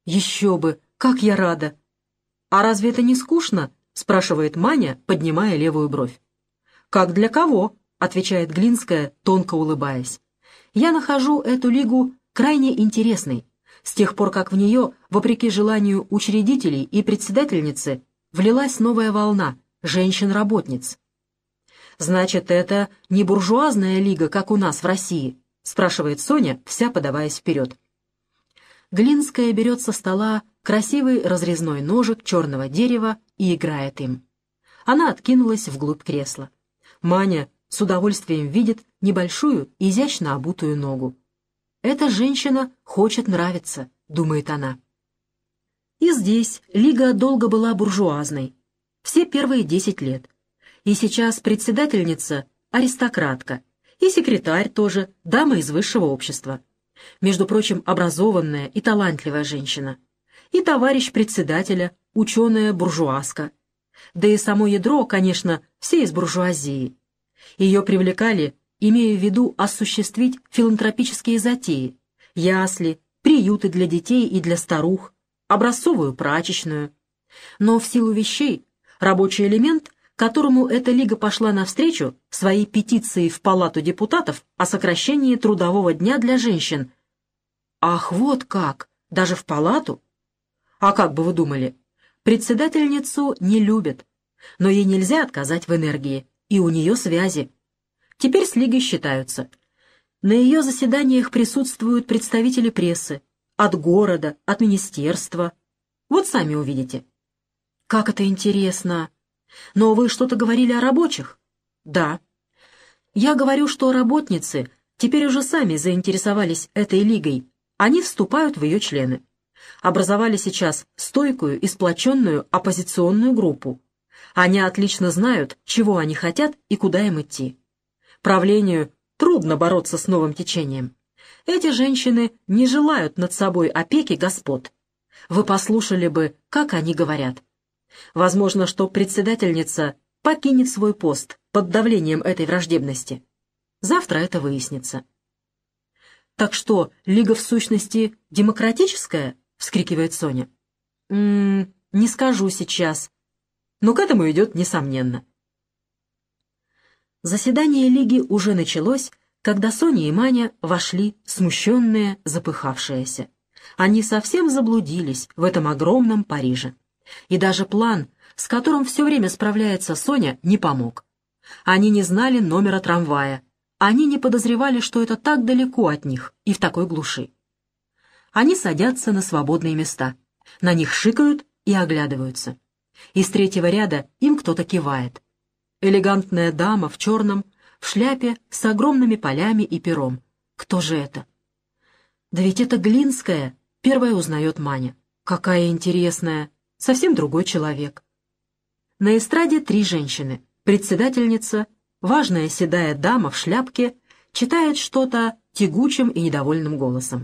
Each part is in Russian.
Еще бы, как я рада! А разве это не скучно? Спрашивает Маня, поднимая левую бровь. Как для кого? Отвечает Глинская, тонко улыбаясь. Я нахожу эту лигу крайне интересной, с тех пор, как в нее, вопреки желанию учредителей и председательницы, влилась новая волна женщин-работниц. «Значит, это не буржуазная лига, как у нас в России?» — спрашивает Соня, вся подаваясь вперед. Глинская берет со стола красивый разрезной ножик черного дерева и играет им. Она откинулась вглубь кресла. Маня с удовольствием видит небольшую, изящно обутую ногу. «Эта женщина хочет нравиться», — думает она. И здесь лига долго была буржуазной, все первые 10 лет. И сейчас председательница — аристократка, и секретарь тоже дама из высшего общества. Между прочим, образованная и талантливая женщина. И товарищ председателя — ученая-буржуазка. Да и само ядро, конечно, все из буржуазии. Ее привлекали, имея в виду осуществить филантропические затеи, ясли, приюты для детей и для старух, образцовую прачечную. Но в силу вещей рабочий элемент, которому эта лига пошла навстречу своей петицией в Палату депутатов о сокращении трудового дня для женщин. Ах, вот как! Даже в Палату? А как бы вы думали? Председательницу не любят, но ей нельзя отказать в энергии, и у нее связи. Теперь с лигой считаются. На ее заседаниях присутствуют представители прессы, от города, от министерства. Вот сами увидите. Как это интересно! Но вы что-то говорили о рабочих? Да. Я говорю, что работницы теперь уже сами заинтересовались этой лигой. Они вступают в ее члены. Образовали сейчас стойкую и сплоченную оппозиционную группу. Они отлично знают, чего они хотят и куда им идти. Правлению трудно бороться с новым течением. Эти женщины не желают над собой опеки господ. Вы послушали бы, как они говорят. Возможно, что председательница покинет свой пост под давлением этой враждебности. Завтра это выяснится. «Так что, лига в сущности демократическая?» — вскрикивает Соня. Не скажу сейчас, но к этому идет несомненно». Заседание лиги уже началось, когда Соня и Маня вошли, смущенные, запыхавшиеся. Они совсем заблудились в этом огромном Париже. И даже план, с которым все время справляется Соня, не помог. Они не знали номера трамвая. Они не подозревали, что это так далеко от них и в такой глуши. Они садятся на свободные места. На них шикают и оглядываются. Из третьего ряда им кто-то кивает. Элегантная дама в черном, в шляпе с огромными полями и пером. Кто же это? Да ведь это Глинская, первая узнает Маня. Какая интересная, совсем другой человек. На эстраде 3 женщины. Председательница, важная седая дама в шляпке, читает что-то тягучим и недовольным голосом.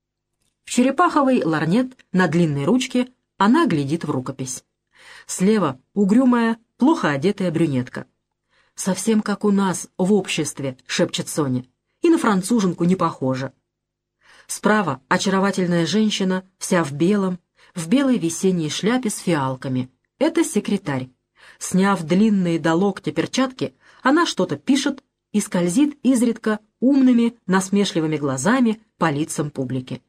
В черепаховой ларнет на длинной ручке она глядит в рукопись. Слева угрюмая, плохо одетая брюнетка. «Совсем как у нас в обществе», — шепчет Соня, — «и на француженку не похожа». Справа очаровательная женщина, вся в белой весенней шляпе с фиалками. Это секретарь. Сняв длинные до локтя перчатки, она что-то пишет и скользит изредка умными, насмешливыми глазами по лицам публики.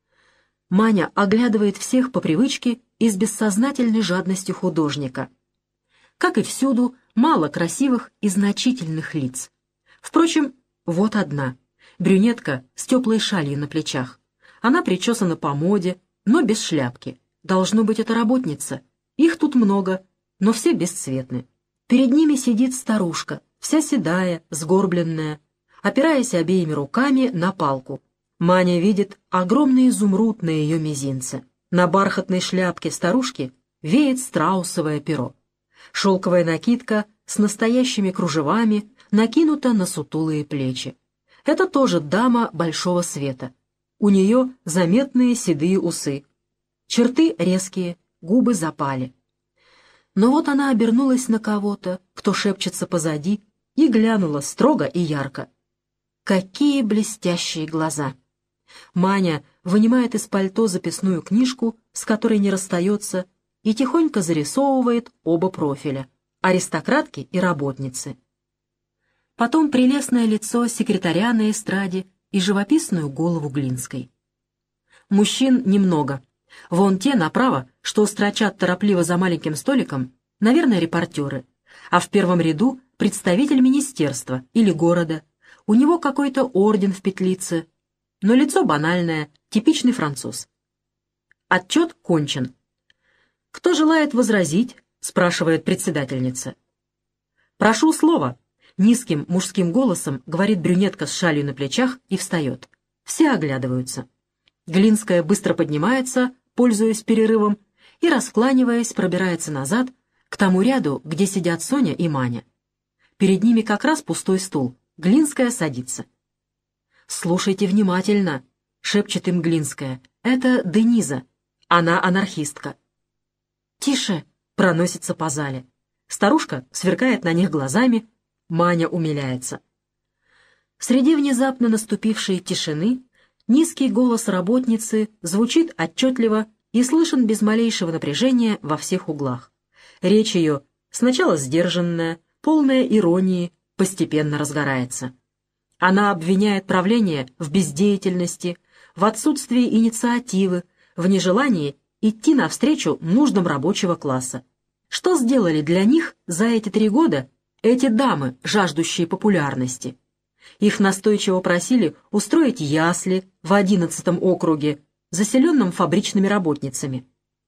Маня оглядывает всех по привычке и с бессознательной жадностью художника. Как и всюду, мало красивых и значительных лиц. Впрочем, вот одна. Брюнетка с теплой шалью на плечах. Она причесана по моде, но без шляпки. Должно быть, это работница. Их тут много, но все бесцветны. Перед ними сидит старушка, вся седая, сгорбленная, опираясь обеими руками на палку. Маня видит огромный изумруд на ее мизинце. На бархатной шляпке старушки веет страусовое перо. Шелковая накидка с настоящими кружевами накинута на сутулые плечи. Это тоже дама большого света. У нее заметные седые усы. Черты резкие, губы запали. Но вот она обернулась на кого-то, кто шепчется позади, и глянула строго и ярко. Какие блестящие глаза! Маня вынимает из пальто записную книжку, с которой не расстается, и тихонько зарисовывает оба профиля — аристократки и работницы. Потом прелестное лицо секретаря на эстраде и живописную голову Глинской. Мужчин немного. Вон те направо, что строчат торопливо за маленьким столиком, наверное, репортеры, а в первом ряду представитель министерства или города. У него какой-то орден в петлице, но лицо банальное, типичный француз. Отчет кончен. «Кто желает возразить?» — спрашивает председательница. «Прошу слова», — низким мужским голосом говорит брюнетка с шалью на плечах и встает. Все оглядываются. Глинская быстро поднимается, пользуясь перерывом, и, раскланиваясь, пробирается назад к тому ряду, где сидят Соня и Маня. Перед ними как раз пустой стул. Глинская садится. «Слушайте внимательно», — шепчет им Глинская. «Это Дениза. Она анархистка». «Тише!» — проносится по зале. Старушка сверкает на них глазами. Маня умиляется. Среди внезапно наступившей тишины низкий голос работницы звучит отчетливо и слышен без малейшего напряжения во всех углах. Речь ее, сначала сдержанная, полная иронии, постепенно разгорается. Она обвиняет правление в бездеятельности, в отсутствии инициативы, в нежелании идти навстречу нуждам рабочего класса. Что сделали для них за эти 3 года эти дамы, жаждущие популярности? Их настойчиво просили устроить ясли в 11 округе, заселенном фабричными работницами.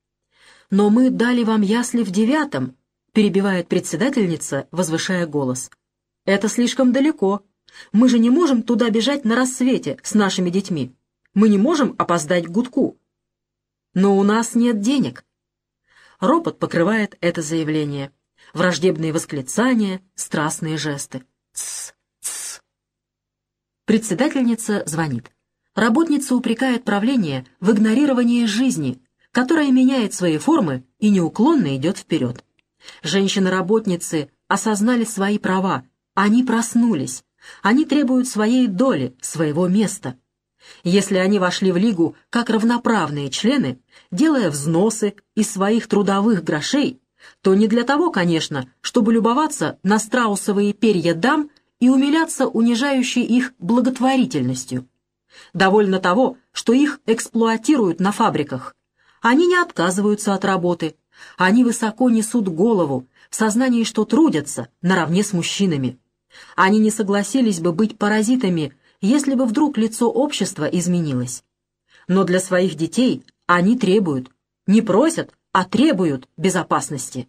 «Но мы дали вам ясли в 9-м», — перебивает председательница, возвышая голос. «Это слишком далеко. Мы же не можем туда бежать на рассвете с нашими детьми. Мы не можем опоздать к гудку. Но у нас нет денег». Ропот покрывает это заявление. Враждебные восклицания, страстные жесты. «Тсс, тсс». Председательница звонит. Работница упрекает правление в игнорировании жизни, которая меняет свои формы и неуклонно идет вперед. Женщины-работницы осознали свои права, они проснулись, они требуют своей доли, своего места. Если они вошли в Лигу как равноправные члены, делая взносы из своих трудовых грошей, то не для того, конечно, чтобы любоваться на страусовые перья дам и умиляться унижающей их благотворительностью. Довольно того, что их эксплуатируют на фабриках. Они не отказываются от работы, они высоко несут голову в сознании, что трудятся наравне с мужчинами. Они не согласились бы быть паразитами, если бы вдруг лицо общества изменилось. Но для своих детей они требуют, не просят, а требуют безопасности.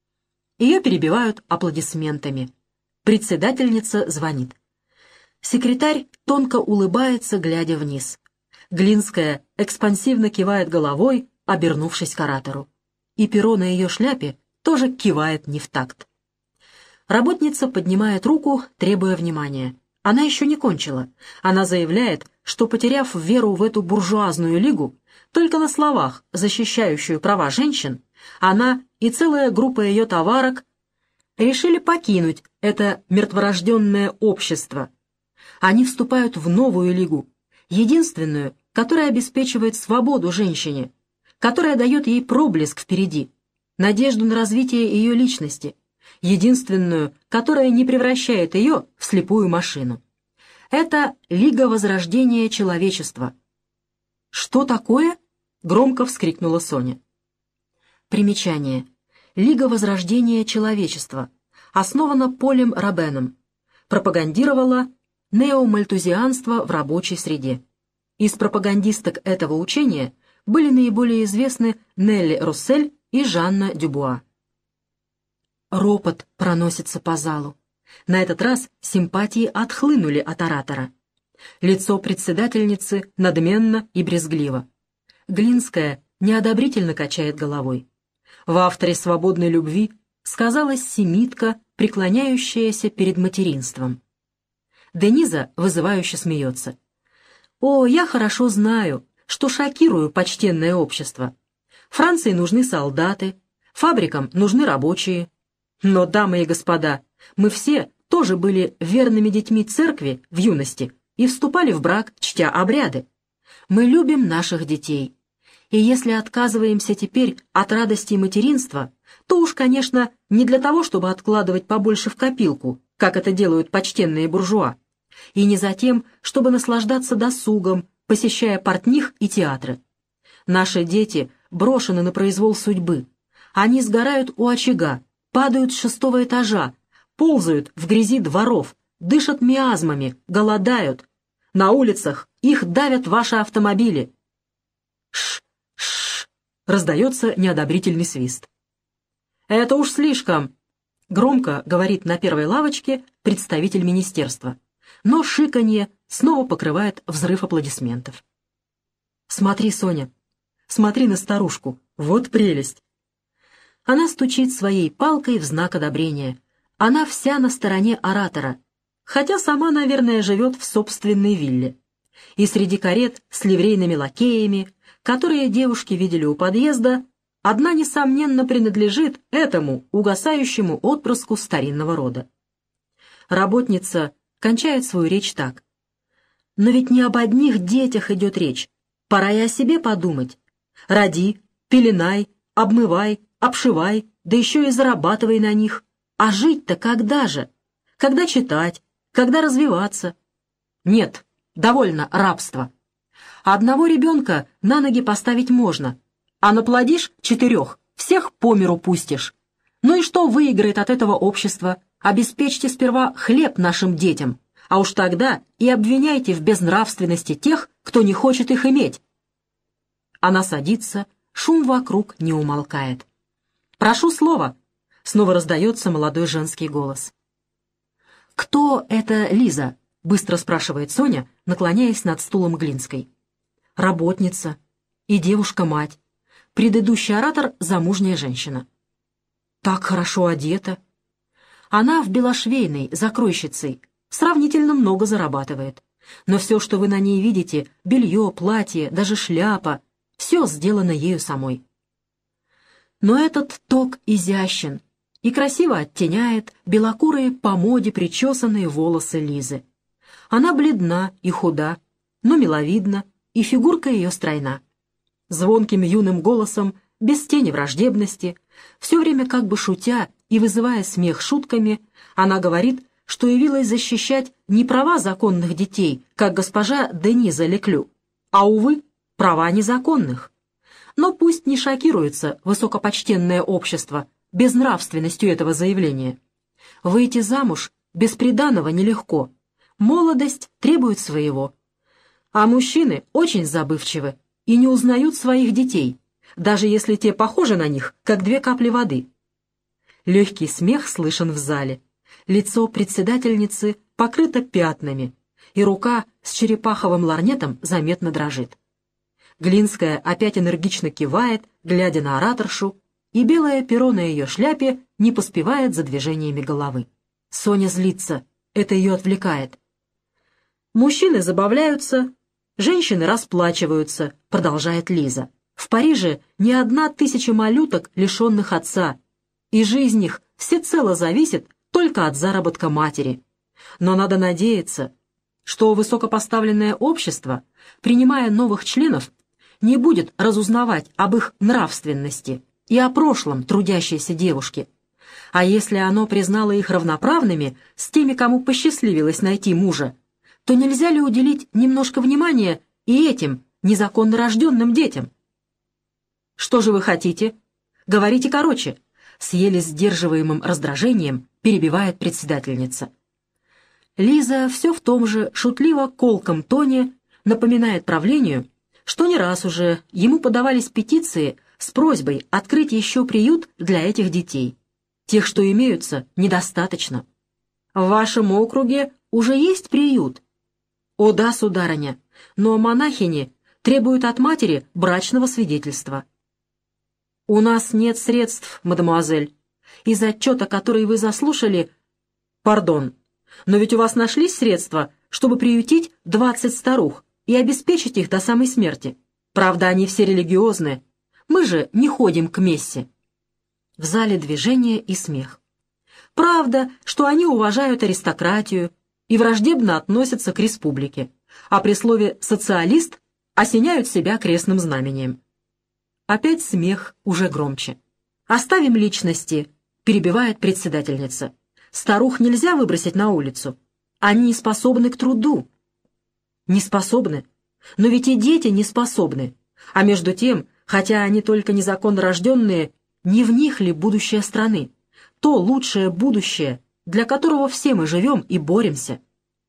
Ее перебивают аплодисментами. Председательница звонит. Секретарь тонко улыбается, глядя вниз. Глинская экспансивно кивает головой, обернувшись к оратору. И перо на ее шляпе тоже кивает не в такт. Работница поднимает руку, требуя внимания. Она еще не кончила. Она заявляет, что, потеряв веру в эту буржуазную лигу, только на словах, защищающую права женщин, она и целая группа ее товарок решили покинуть это мертворожденное общество. Они вступают в новую лигу, единственную, которая обеспечивает свободу женщине, которая дает ей проблеск впереди, надежду на развитие ее личности, единственную, которая не превращает ее в слепую машину. Это Лига Возрождения Человечества. «Что такое?» — громко вскрикнула Соня. Примечание. Лига Возрождения Человечества. Основана Полем Робеном. Пропагандировала неомальтузианство в рабочей среде. Из пропагандисток этого учения были наиболее известны Нелли Руссель и Жанна Дюбуа. Ропот проносится по залу. На этот раз симпатии отхлынули от оратора. Лицо председательницы надменно и брезгливо. Глинская неодобрительно качает головой. В авторе «Свободной любви» сказалась семитка, преклоняющаяся перед материнством. Дениза вызывающе смеется. «О, я хорошо знаю, что шокирую почтенное общество. Франции нужны солдаты, фабрикам нужны рабочие. Но, дамы и господа, мы все тоже были верными детьми церкви в юности и вступали в брак, чтя обряды. Мы любим наших детей. И если отказываемся теперь от радости материнства, то уж, конечно, не для того, чтобы откладывать побольше в копилку, как это делают почтенные буржуа, и не за тем, чтобы наслаждаться досугом, посещая портних и театры. Наши дети брошены на произвол судьбы. Они сгорают у очага, падают с 6-го этажа, ползают в грязи дворов, дышат миазмами, голодают. На улицах их давят ваши автомобили. Ш-ш-ш, раздается неодобрительный свист. «Это уж слишком», — громко говорит на первой лавочке представитель министерства. Но шиканье снова покрывает взрыв аплодисментов. «Смотри, Соня, смотри на старушку, вот прелесть!» Она стучит своей палкой в знак одобрения. Она вся на стороне оратора, хотя сама, наверное, живет в собственной вилле. И среди карет с ливрейными лакеями, которые девушки видели у подъезда, одна, несомненно, принадлежит этому угасающему отпрыску старинного рода. Работница кончает свою речь так. «Но ведь не об одних детях идет речь. Пора и о себе подумать. Роди, пеленай, обмывай, обшивай, да еще и зарабатывай на них. А жить-то когда же? Когда читать? Когда развиваться? Нет, довольно рабства. Одного ребенка на ноги поставить можно, а наплодишь 4, всех по миру пустишь. Ну и что выиграет от этого общество? Обеспечьте сперва хлеб нашим детям, а уж тогда и обвиняйте в безнравственности тех, кто не хочет их иметь». Она садится, шум вокруг не умолкает. «Прошу слова!» — снова раздается молодой женский голос. «Кто это Лиза?» — быстро спрашивает Соня, наклоняясь над стулом Глинской. «Работница и девушка-мать. Предыдущий оратор — замужняя женщина. Так хорошо одета. Она в белошвейной, закройщицей, сравнительно много зарабатывает. Но все, что вы на ней видите, белье, платье, даже шляпа, все сделано ею самой. Но этот ток изящен и красиво оттеняет белокурые по моде причесанные волосы Лизы. Она бледна и худа, но миловидна, и фигурка ее стройна. Звонким юным голосом, без тени враждебности, все время как бы шутя и вызывая смех шутками, она говорит, что явилась защищать не права законных детей, как госпожа Дениза Леклю, а, увы, права незаконных. Но пусть не шокируется высокопочтенное общество безнравственностью этого заявления. Выйти замуж без приданого нелегко. Молодость требует своего. А мужчины очень забывчивы и не узнают своих детей, даже если те похожи на них, как 2 капли воды. Легкий смех слышен в зале. Лицо председательницы покрыто пятнами, и рука с черепаховым ларнетом заметно дрожит. Глинская опять энергично кивает, глядя на ораторшу, и белое перо на ее шляпе не поспевает за движениями головы. Соня злится, это ее отвлекает. «Мужчины забавляются, женщины расплачиваются», — продолжает Лиза. «В Париже не 1000 малюток, лишенных отца, и жизнь их всецело зависит только от заработка матери. Но надо надеяться, что высокопоставленное общество, принимая новых членов, не будет разузнавать об их нравственности и о прошлом трудящейся девушки. А если оно признало их равноправными с теми, кому посчастливилось найти мужа, то нельзя ли уделить немножко внимания и этим незаконно рожденным детям? Что же вы хотите? Говорите короче, с еле сдерживаемым раздражением перебивает председательница. Лиза все в том же шутливо-колком тоне напоминает правлению, что не раз уже ему подавались петиции с просьбой открыть еще приют для этих детей. Тех, что имеются, недостаточно. В вашем округе уже есть приют? О да, сударыня, но монахини требуют от матери брачного свидетельства. У нас нет средств, мадемуазель. Из отчета, который вы заслушали... Пардон, но ведь у вас нашлись средства, чтобы приютить 20 старух и обеспечить их до самой смерти. Правда, они все религиозные. Мы же не ходим к мессе. В зале движение и смех. Правда, что они уважают аристократию и враждебно относятся к республике, а при слове «социалист» осеняют себя крестным знамением. Опять смех, уже громче. «Оставим личности», — перебивает председательница. «Старух нельзя выбросить на улицу. Они не способны к труду». Не способны? Но ведь и дети не способны. А между тем, хотя они только незаконно рожденные, не в них ли будущее страны? То лучшее будущее, для которого все мы живем и боремся.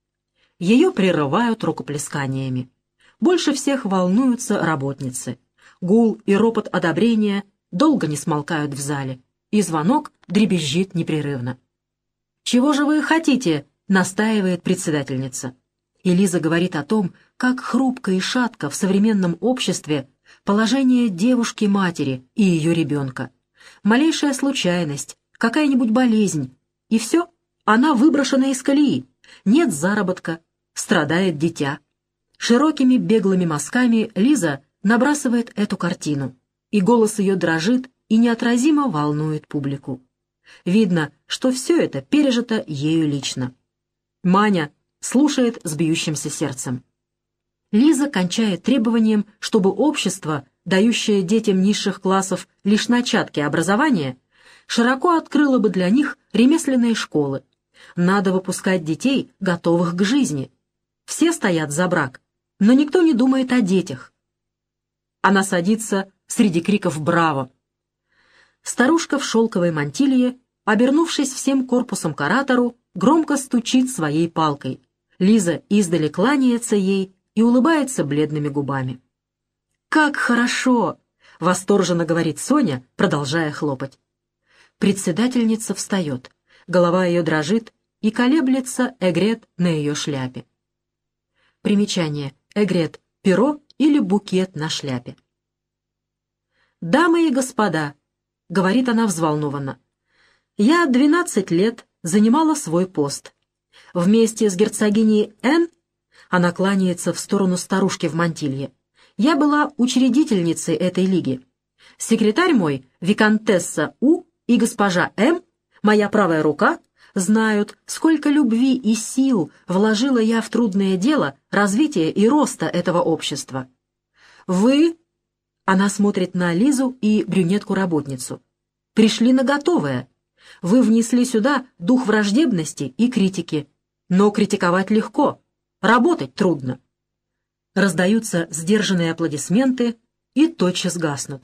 Ее прерывают рукоплесканиями. Больше всех волнуются работницы. Гул и ропот одобрения долго не смолкают в зале, и звонок дребезжит непрерывно. «Чего же вы хотите?» — настаивает председательница. И Лиза говорит о том, как хрупко и шатко в современном обществе положение девушки-матери и ее ребенка. Малейшая случайность, какая-нибудь болезнь, и все, она выброшена из колеи, нет заработка, страдает дитя. Широкими беглыми мазками Лиза набрасывает эту картину, и голос ее дрожит и неотразимо волнует публику. Видно, что все это пережито ею лично. Маня слушает с бьющимся сердцем. Лиза кончает требованием, чтобы общество, дающее детям низших классов лишь начатки образования, широко открыло бы для них ремесленные школы. Надо выпускать детей, готовых к жизни. Все стоят за брак, но никто не думает о детях. Она садится среди криков «Браво!». Старушка в шелковой мантилье, обернувшись всем корпусом к оратору, громко стучит своей палкой. Лиза издали кланяется ей и улыбается бледными губами. «Как хорошо!» — восторженно говорит Соня, продолжая хлопать. Председательница встает, голова ее дрожит и колеблется эгрет на ее шляпе. Примечание. Эгрет — перо или букет на шляпе. «Дамы и господа», — говорит она взволнованно, — «я 12 лет занимала свой пост. Вместе с герцогиней Н, она кланяется в сторону старушки в мантилье, я была учредительницей этой лиги. Секретарь мой, виконтесса У, и госпожа М, моя правая рука, знают, сколько любви и сил вложила я в трудное дело развития и роста этого общества. Вы, она смотрит на Лизу и брюнетку-работницу, пришли на готовое. Вы внесли сюда дух враждебности и критики. Но критиковать легко, работать трудно. Раздаются сдержанные аплодисменты и тотчас гаснут.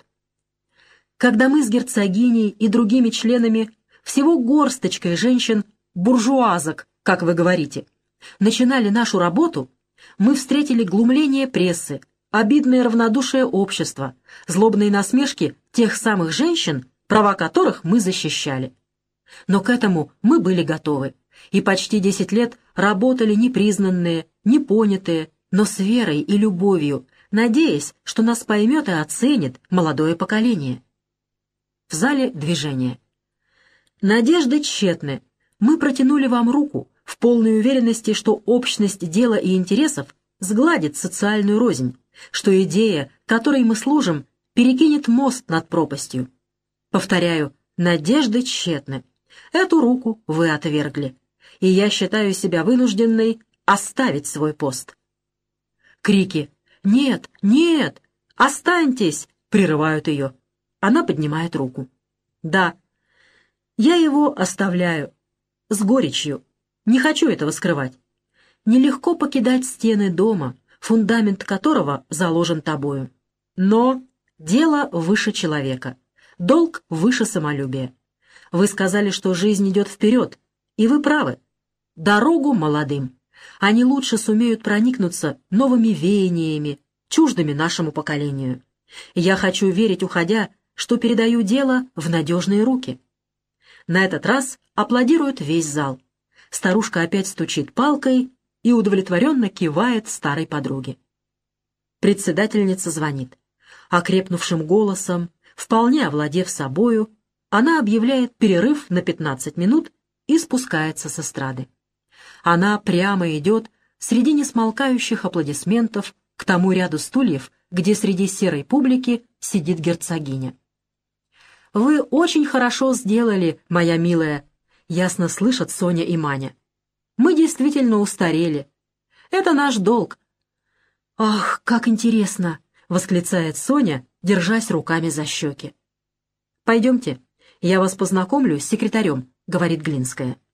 Когда мы с герцогиней и другими членами, всего горсточкой женщин, буржуазок, как вы говорите, начинали нашу работу, мы встретили глумление прессы, обидное равнодушие общества, злобные насмешки тех самых женщин, права которых мы защищали. Но к этому мы были готовы, и почти 10 лет работали непризнанные, непонятые, но с верой и любовью, надеясь, что нас поймет и оценит молодое поколение. В зале движение. Надежды тщетны. Мы протянули вам руку в полной уверенности, что общность дела и интересов сгладит социальную рознь, что идея, которой мы служим, перекинет мост над пропастью. Повторяю, надежды тщетны. Эту руку вы отвергли, и я считаю себя вынужденной оставить свой пост. Крики «Нет! Нет! Останьтесь!» прерывают ее. Она поднимает руку. «Да, я его оставляю. С горечью. Не хочу этого скрывать. Нелегко покидать стены дома, фундамент которого заложен тобою. Но дело выше человека, долг выше самолюбия. Вы сказали, что жизнь идет вперед, и вы правы. Дорогу молодым. Они лучше сумеют проникнуться новыми веяниями, чуждыми нашему поколению. Я хочу верить, уходя, что передаю дело в надежные руки». На этот раз аплодирует весь зал. Старушка опять стучит палкой и удовлетворенно кивает старой подруге. Председательница звонит. Окрепнувшим голосом, вполне овладев собою, она объявляет перерыв на 15 минут и спускается с эстрады. Она прямо идет среди несмолкающих аплодисментов к тому ряду стульев, где среди серой публики сидит герцогиня. «Вы очень хорошо сделали, моя милая», — ясно слышат Соня и Маня. «Мы действительно устарели. Это наш долг. «Ах, как интересно!» — восклицает Соня, держась руками за щеки. «Пойдемте, я вас познакомлю с секретарем», — говорит Глинская.